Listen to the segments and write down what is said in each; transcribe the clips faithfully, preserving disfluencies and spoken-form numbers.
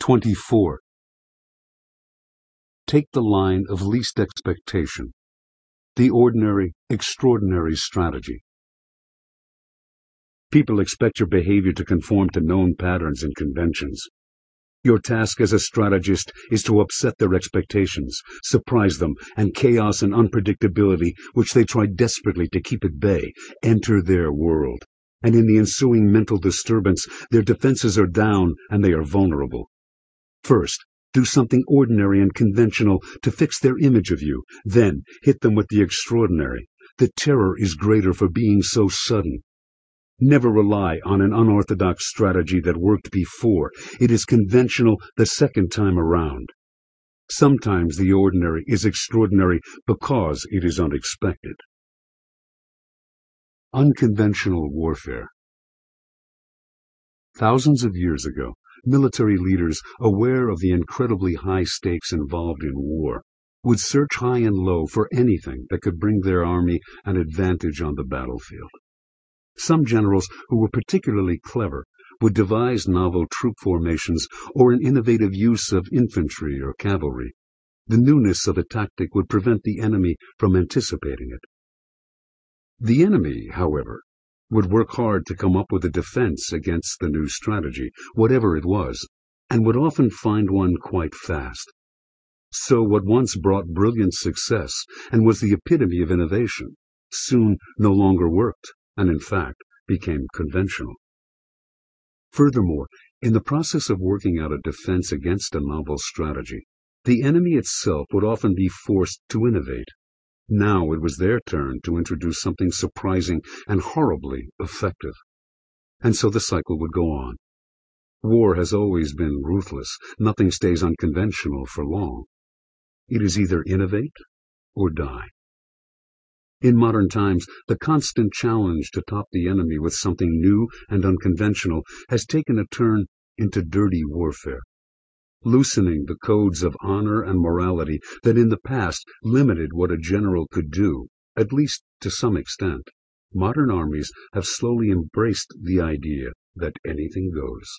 twenty-four. Take the line of least expectation. The ordinary, extraordinary strategy. People expect your behavior to conform to known patterns and conventions. Your task as a strategist is to upset their expectations, surprise them, and chaos and unpredictability, which they try desperately to keep at bay, enter their world. And in the ensuing mental disturbance, their defenses are down and they are vulnerable. First, do something ordinary and conventional to fix their image of you. Then, hit them with the extraordinary. The terror is greater for being so sudden. Never rely on an unorthodox strategy that worked before. It is conventional the second time around. Sometimes the ordinary is extraordinary because it is unexpected. Unconventional warfare. Thousands of years ago, military leaders, aware of the incredibly high stakes involved in war, would search high and low for anything that could bring their army an advantage on the battlefield. Some generals who were particularly clever would devise novel troop formations or an innovative use of infantry or cavalry. The newness of a tactic would prevent the enemy from anticipating it. The enemy, however, would work hard to come up with a defense against the new strategy, whatever it was, and would often find one quite fast. So what once brought brilliant success and was the epitome of innovation soon no longer worked, and in fact became conventional. Furthermore, in the process of working out a defense against a novel strategy, the enemy itself would often be forced to innovate. Now it was their turn to introduce something surprising and horribly effective. And so the cycle would go on. War has always been ruthless. Nothing stays unconventional for long. It is either innovate or die. In modern times, the constant challenge to top the enemy with something new and unconventional has taken a turn into dirty warfare, loosening the codes of honor and morality that in the past limited what a general could do, at least to some extent. Modern armies have slowly embraced the idea that anything goes.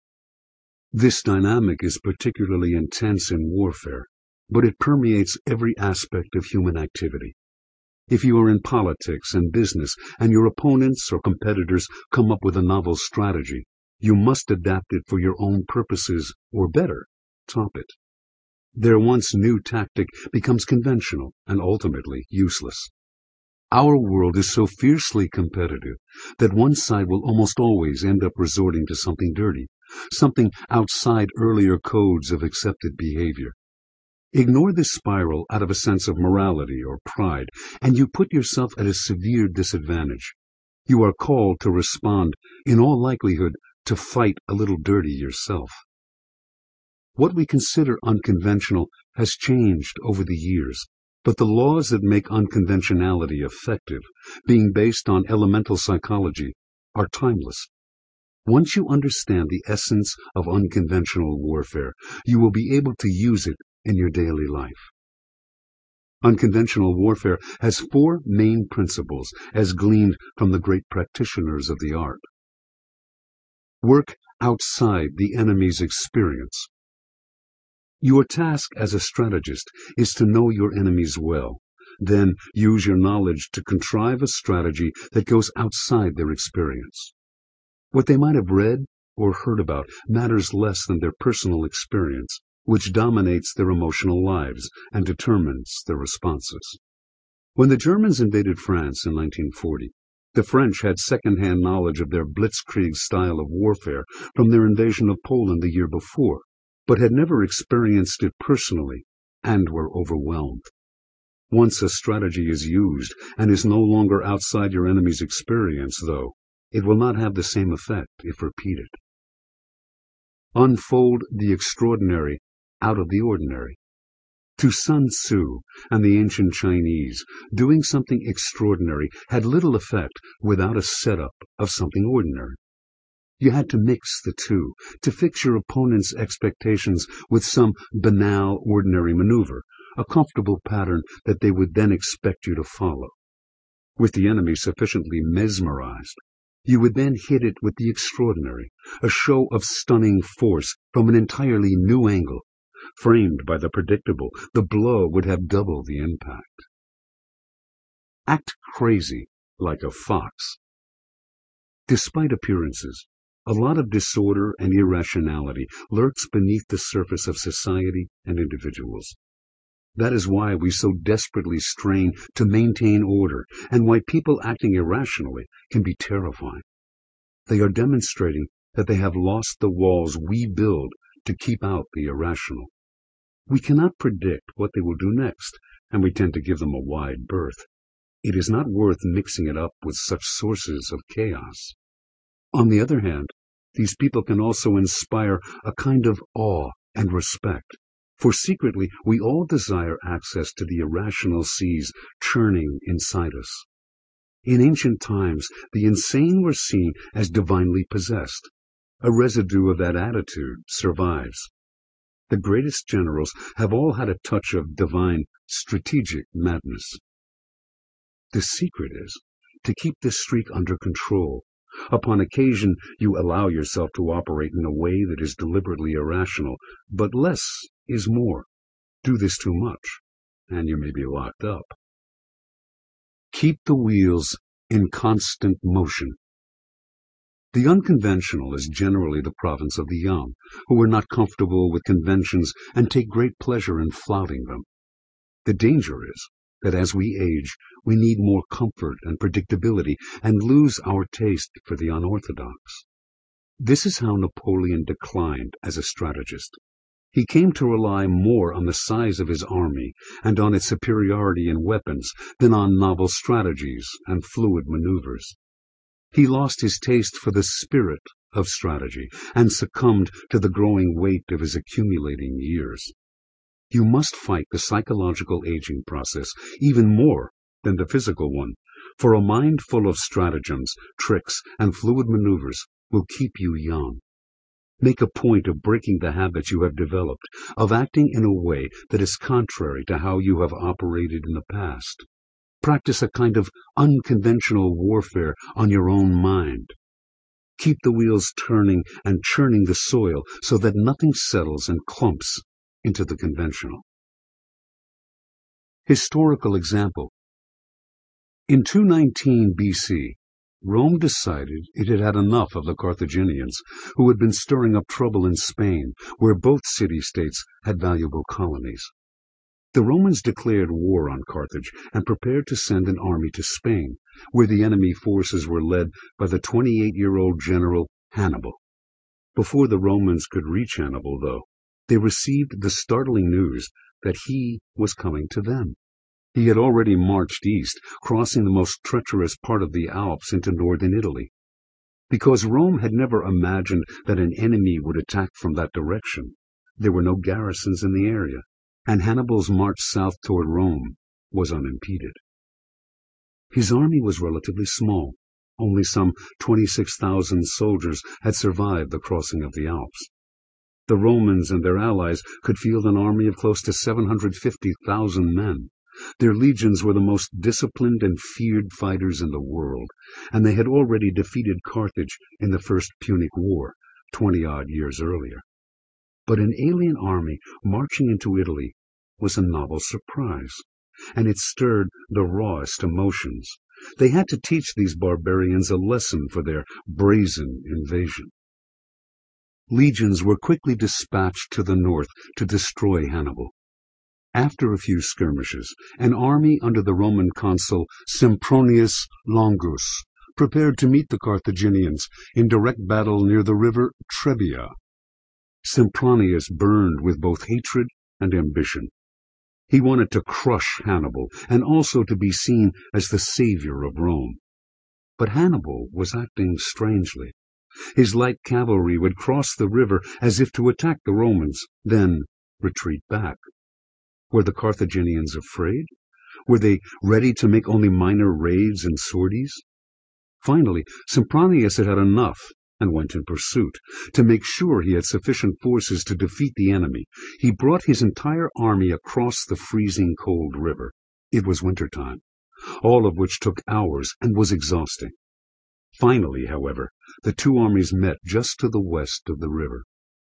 This dynamic is particularly intense in warfare, but it permeates every aspect of human activity. If you are in politics and business and your opponents or competitors come up with a novel strategy, you must adapt it for your own purposes, or better, top it. Their once new tactic becomes conventional and ultimately useless. Our world is so fiercely competitive that one side will almost always end up resorting to something dirty, something outside earlier codes of accepted behavior. Ignore this spiral out of a sense of morality or pride, and you put yourself at a severe disadvantage. You are called to respond, in all likelihood, to fight a little dirty yourself. What we consider unconventional has changed over the years, but the laws that make unconventionality effective, being based on elemental psychology, are timeless. Once you understand the essence of unconventional warfare, you will be able to use it in your daily life. Unconventional warfare has four main principles as gleaned from the great practitioners of the art. Work outside the enemy's experience. Your task as a strategist is to know your enemies well. Then use your knowledge to contrive a strategy that goes outside their experience. What they might have read or heard about matters less than their personal experience, which dominates their emotional lives and determines their responses. When the Germans invaded France in nineteen forty, the French had second-hand knowledge of their blitzkrieg style of warfare from their invasion of Poland the year before, but had never experienced it personally and were overwhelmed. Once a strategy is used and is no longer outside your enemy's experience, though, it will not have the same effect if repeated. Unfold the extraordinary out of the ordinary. To Sun Tzu and the ancient Chinese, doing something extraordinary had little effect without a setup of something ordinary. You had to mix the two, to fix your opponent's expectations with some banal, ordinary maneuver, a comfortable pattern that they would then expect you to follow. With the enemy sufficiently mesmerized, You would then hit it with the extraordinary, a show of stunning force from an entirely new angle. Framed by the predictable, the blow would have double the impact. Act crazy like a fox. Despite appearances, a lot of disorder and irrationality lurks beneath the surface of society and individuals. That is why we so desperately strain to maintain order, and why people acting irrationally can be terrifying. They are demonstrating that they have lost the walls we build to keep out the irrational. We cannot predict what they will do next, and we tend to give them a wide berth. It is not worth mixing it up with such sources of chaos. On the other hand, these people can also inspire a kind of awe and respect, for secretly we all desire access to the irrational seas churning inside us. In ancient times, the insane were seen as divinely possessed. A residue of that attitude survives. The greatest generals have all had a touch of divine, strategic madness. The secret is to keep this streak under control. Upon occasion, you allow yourself to operate in a way that is deliberately irrational, but less is more. Do this too much, and you may be locked up. Keep the wheels in constant motion. The unconventional is generally the province of the young, who are not comfortable with conventions and take great pleasure in flouting them. The danger is that as we age, we need more comfort and predictability and lose our taste for the unorthodox. This is how Napoleon declined as a strategist. He came to rely more on the size of his army and on its superiority in weapons than on novel strategies and fluid maneuvers. He lost his taste for the spirit of strategy and succumbed to the growing weight of his accumulating years. You must fight the psychological aging process even more than the physical one, for a mind full of stratagems, tricks, and fluid maneuvers will keep you young. Make a point of breaking the habits you have developed, of acting in a way that is contrary to how you have operated in the past. Practice a kind of unconventional warfare on your own mind. Keep the wheels turning and churning the soil so that nothing settles and clumps into the conventional. Historical example. In two nineteen B C, Rome decided it had had enough of the Carthaginians, who had been stirring up trouble in Spain, where both city-states had valuable colonies. The Romans declared war on Carthage and prepared to send an army to Spain, where the enemy forces were led by the twenty-eight-year-old general Hannibal. Before the Romans could reach Hannibal, though, they received the startling news that he was coming to them. He had already marched east, crossing the most treacherous part of the Alps into northern Italy. Because Rome had never imagined that an enemy would attack from that direction, there were no garrisons in the area, and Hannibal's march south toward Rome was unimpeded. His army was relatively small. Only some twenty-six thousand soldiers had survived the crossing of the Alps. The Romans and their allies could field an army of close to seven hundred fifty thousand men. Their legions were the most disciplined and feared fighters in the world, and they had already defeated Carthage in the First Punic War, twenty-odd years earlier. But an alien army marching into Italy was a novel surprise, and it stirred the rawest emotions. They had to teach these barbarians a lesson for their brazen invasion. Legions were quickly dispatched to the north to destroy Hannibal. After a few skirmishes, an army under the Roman consul Sempronius Longus prepared to meet the Carthaginians in direct battle near the river Trebia. Sempronius burned with both hatred and ambition. He wanted to crush Hannibal and also to be seen as the savior of Rome. But Hannibal was acting strangely. His light cavalry would cross the river as if to attack the Romans, then retreat back. Were the Carthaginians afraid? Were they ready to make only minor raids and sorties? Finally, Sempronius had had enough and went in pursuit. To make sure he had sufficient forces to defeat the enemy, he brought his entire army across the freezing cold river. It was winter time, all of which took hours and was exhausting. Finally, however, the two armies met just to the west of the river.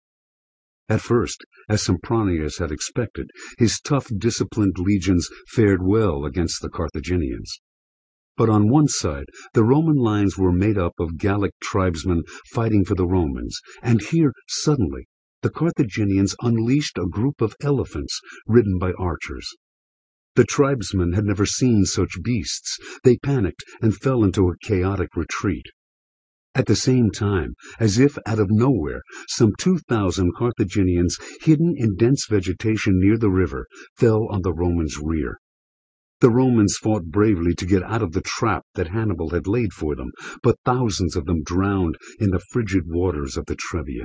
At first, as Sempronius had expected, his tough, disciplined legions fared well against the Carthaginians. But on one side, the Roman lines were made up of Gallic tribesmen fighting for the Romans, and here, suddenly, the Carthaginians unleashed a group of elephants ridden by archers. The tribesmen had never seen such beasts. They panicked and fell into a chaotic retreat. At the same time, as if out of nowhere, some two thousand Carthaginians, hidden in dense vegetation near the river, fell on the Romans' rear. The Romans fought bravely to get out of the trap that Hannibal had laid for them, but thousands of them drowned in the frigid waters of the Trebia.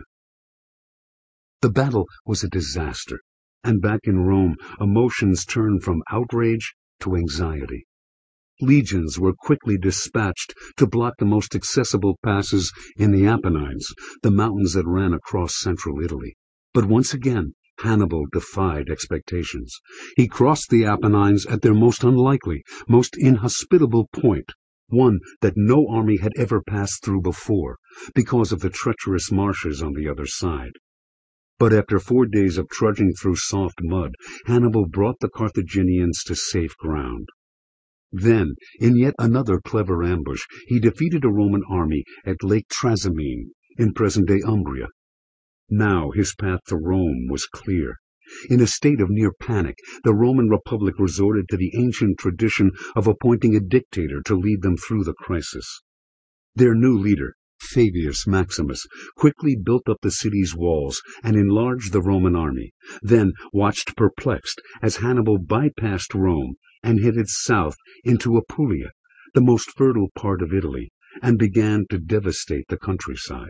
The battle was a disaster, and back in Rome, emotions turned from outrage to anxiety. Legions were quickly dispatched to block the most accessible passes in the Apennines, the mountains that ran across central Italy. But once again, Hannibal defied expectations. He crossed the Apennines at their most unlikely, most inhospitable point, one that no army had ever passed through before, because of the treacherous marshes on the other side. But after four days of trudging through soft mud, Hannibal brought the Carthaginians to safe ground. Then, in yet another clever ambush, he defeated a Roman army at Lake Trasimene, in present-day Umbria. Now his path to Rome was clear. In a state of near panic, the Roman Republic resorted to the ancient tradition of appointing a dictator to lead them through the crisis. Their new leader, Fabius Maximus, quickly built up the city's walls and enlarged the Roman army, then watched perplexed as Hannibal bypassed Rome and headed south into Apulia, the most fertile part of Italy, and began to devastate the countryside.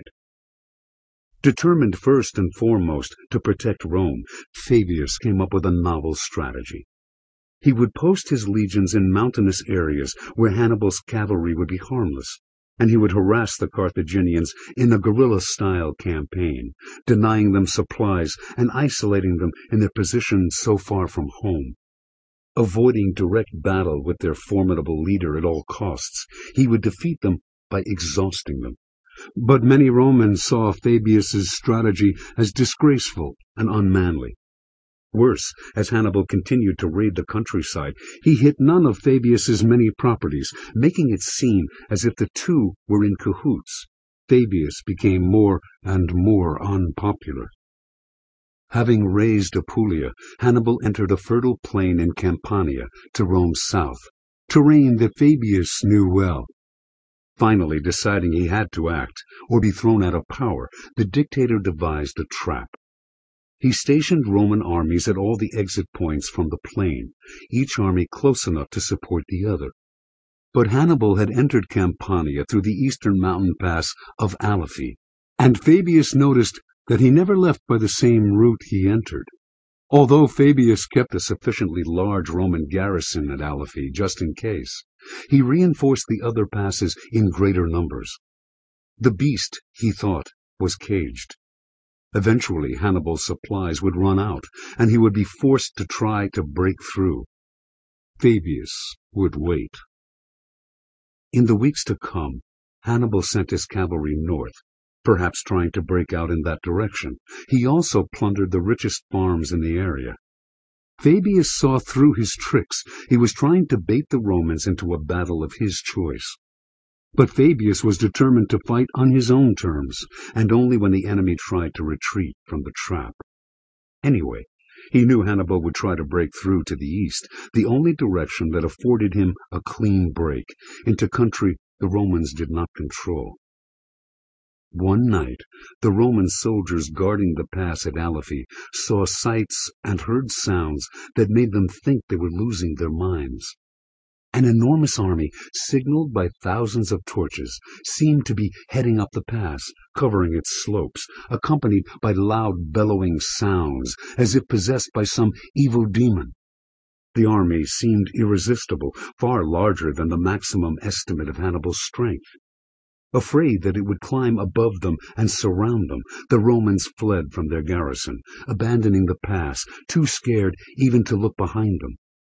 Determined first and foremost to protect Rome, Fabius came up with a novel strategy. He would post his legions in mountainous areas where Hannibal's cavalry would be harmless, and he would harass the Carthaginians in a guerrilla-style campaign, denying them supplies and isolating them in their position so far from home. Avoiding direct battle with their formidable leader at all costs, he would defeat them by exhausting them. But many Romans saw Fabius's strategy as disgraceful and unmanly. Worse, as Hannibal continued to raid the countryside, he hit none of Fabius's many properties, making it seem as if the two were in cahoots. Fabius became more and more unpopular. Having razed Apulia, Hannibal entered a fertile plain in Campania to Rome's south, terrain that Fabius knew well. Finally, deciding he had to act, or be thrown out of power, the dictator devised a trap. He stationed Roman armies at all the exit points from the plain, each army close enough to support the other. But Hannibal had entered Campania through the eastern mountain pass of Alephi, and Fabius noticed that he never left by the same route he entered. Although Fabius kept a sufficiently large Roman garrison at Alephi just in case, he reinforced the other passes in greater numbers. The beast, he thought, was caged. Eventually Hannibal's supplies would run out, and he would be forced to try to break through. Fabius would wait. In the weeks to come, Hannibal sent his cavalry north, perhaps trying to break out in that direction. He also plundered the richest farms in the area. Fabius saw through his tricks. He was trying to bait the Romans into a battle of his choice. But Fabius was determined to fight on his own terms, and only when the enemy tried to retreat from the trap. Anyway, he knew Hannibal would try to break through to the east, the only direction that afforded him a clean break into country the Romans did not control. One night, the Roman soldiers guarding the pass at Alephi saw sights and heard sounds that made them think they were losing their minds. An enormous army, signaled by thousands of torches, seemed to be heading up the pass, covering its slopes, accompanied by loud bellowing sounds, as if possessed by some evil demon. The army seemed irresistible, far larger than the maximum estimate of Hannibal's strength. Afraid that it would climb above them and surround them, the Romans fled from their garrison, abandoning the pass, too scared even to look behind them.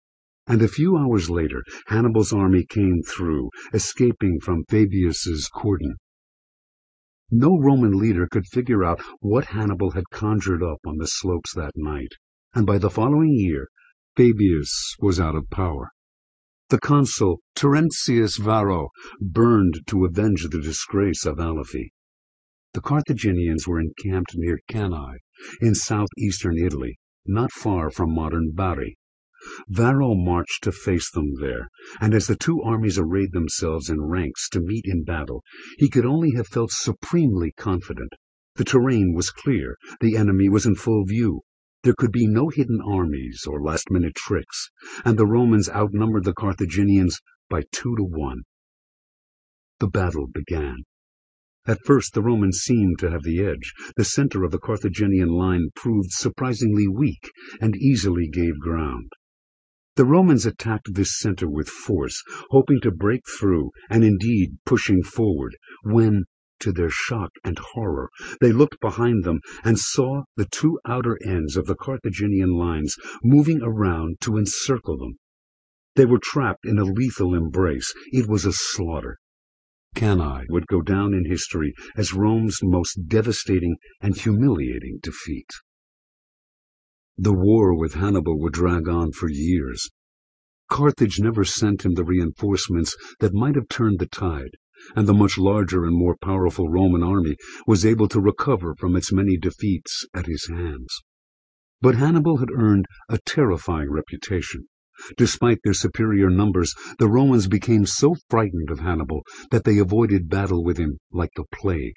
And a few hours later Hannibal's army came through, escaping from Fabius's cordon. No Roman leader could figure out what Hannibal had conjured up on the slopes that night, and by the following year Fabius was out of power. The consul Terentius Varro burned to avenge the disgrace of Aliphi. The Carthaginians were encamped near Cannae, in southeastern Italy, not far from modern Bari. Varro marched to face them there, and as the two armies arrayed themselves in ranks to meet in battle, he could only have felt supremely confident. The terrain was clear, the enemy was in full view. There could be no hidden armies or last-minute tricks, and the Romans outnumbered the Carthaginians by two to one. The battle began. At first the Romans seemed to have the edge. The center of the Carthaginian line proved surprisingly weak and easily gave ground. The Romans attacked this center with force, hoping to break through and indeed pushing forward, when, to their shock and horror, they looked behind them and saw the two outer ends of the Carthaginian lines moving around to encircle them. They were trapped in a lethal embrace. It was a slaughter. Cannae would go down in history as Rome's most devastating and humiliating defeat. The war with Hannibal would drag on for years. Carthage never sent him the reinforcements that might have turned the tide, and the much larger and more powerful Roman army was able to recover from its many defeats at his hands. But Hannibal had earned a terrifying reputation. Despite their superior numbers, the Romans became so frightened of Hannibal that they avoided battle with him like the plague.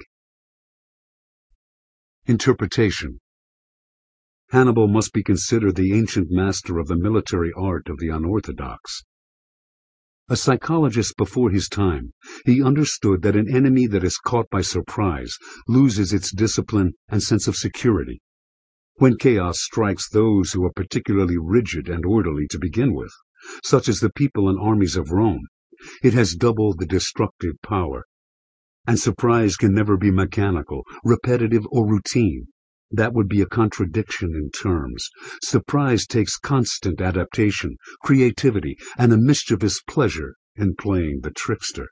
Interpretation. Hannibal must be considered the ancient master of the military art of the unorthodox. A psychologist before his time, he understood that an enemy that is caught by surprise loses its discipline and sense of security. When chaos strikes those who are particularly rigid and orderly to begin with, such as the people and armies of Rome, it has double the destructive power. And surprise can never be mechanical, repetitive, or routine. That would be a contradiction in terms. Surprise takes constant adaptation, creativity, and a mischievous pleasure in playing the trickster.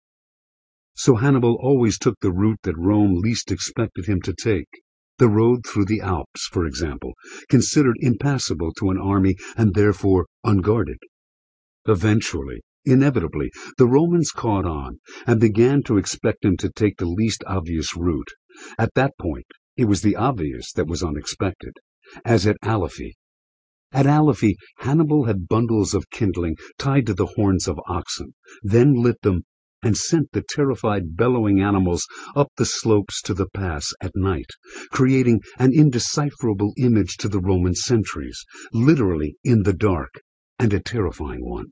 So Hannibal always took the route that Rome least expected him to take. The road through the Alps, for example, considered impassable to an army and therefore unguarded. Eventually, inevitably, the Romans caught on and began to expect him to take the least obvious route. At that point, it was the obvious that was unexpected, as at Aliphi. At Aliphi, Hannibal had bundles of kindling tied to the horns of oxen, then lit them and sent the terrified, bellowing animals up the slopes to the pass at night, creating an indecipherable image to the Roman sentries, literally in the dark, and a terrifying one.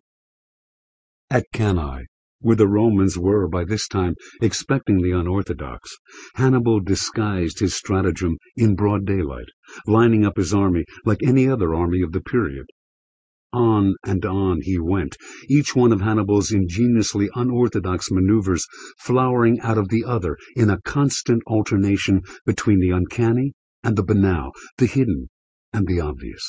At Cannae, where the Romans were by this time expecting the unorthodox, Hannibal disguised his stratagem in broad daylight, lining up his army like any other army of the period. On and on he went, each one of Hannibal's ingeniously unorthodox maneuvers flowering out of the other in a constant alternation between the uncanny and the banal, the hidden and the obvious.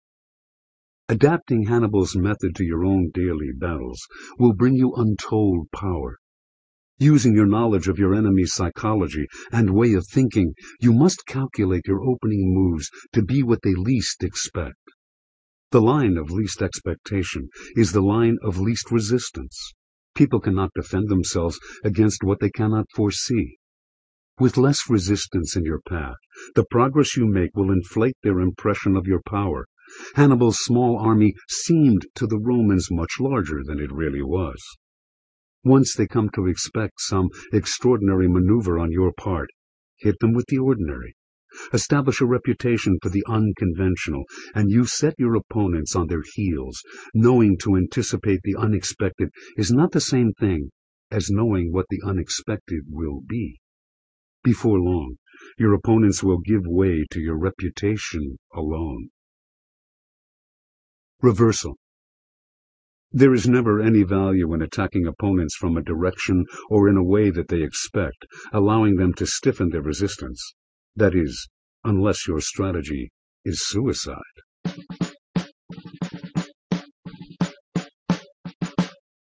Adapting Hannibal's method to your own daily battles will bring you untold power. Using your knowledge of your enemy's psychology and way of thinking, you must calculate your opening moves to be what they least expect. The line of least expectation is the line of least resistance. People cannot defend themselves against what they cannot foresee. With less resistance in your path, the progress you make will inflate their impression of your power. Hannibal's small army seemed to the Romans much larger than it really was. Once they come to expect some extraordinary maneuver on your part, hit them with the ordinary. Establish a reputation for the unconventional, and you set your opponents on their heels. Knowing to anticipate the unexpected is not the same thing as knowing what the unexpected will be. Before long, your opponents will give way to your reputation alone. Reversal. There is never any value in attacking opponents from a direction or in a way that they expect, allowing them to stiffen their resistance. That is, unless your strategy is suicide.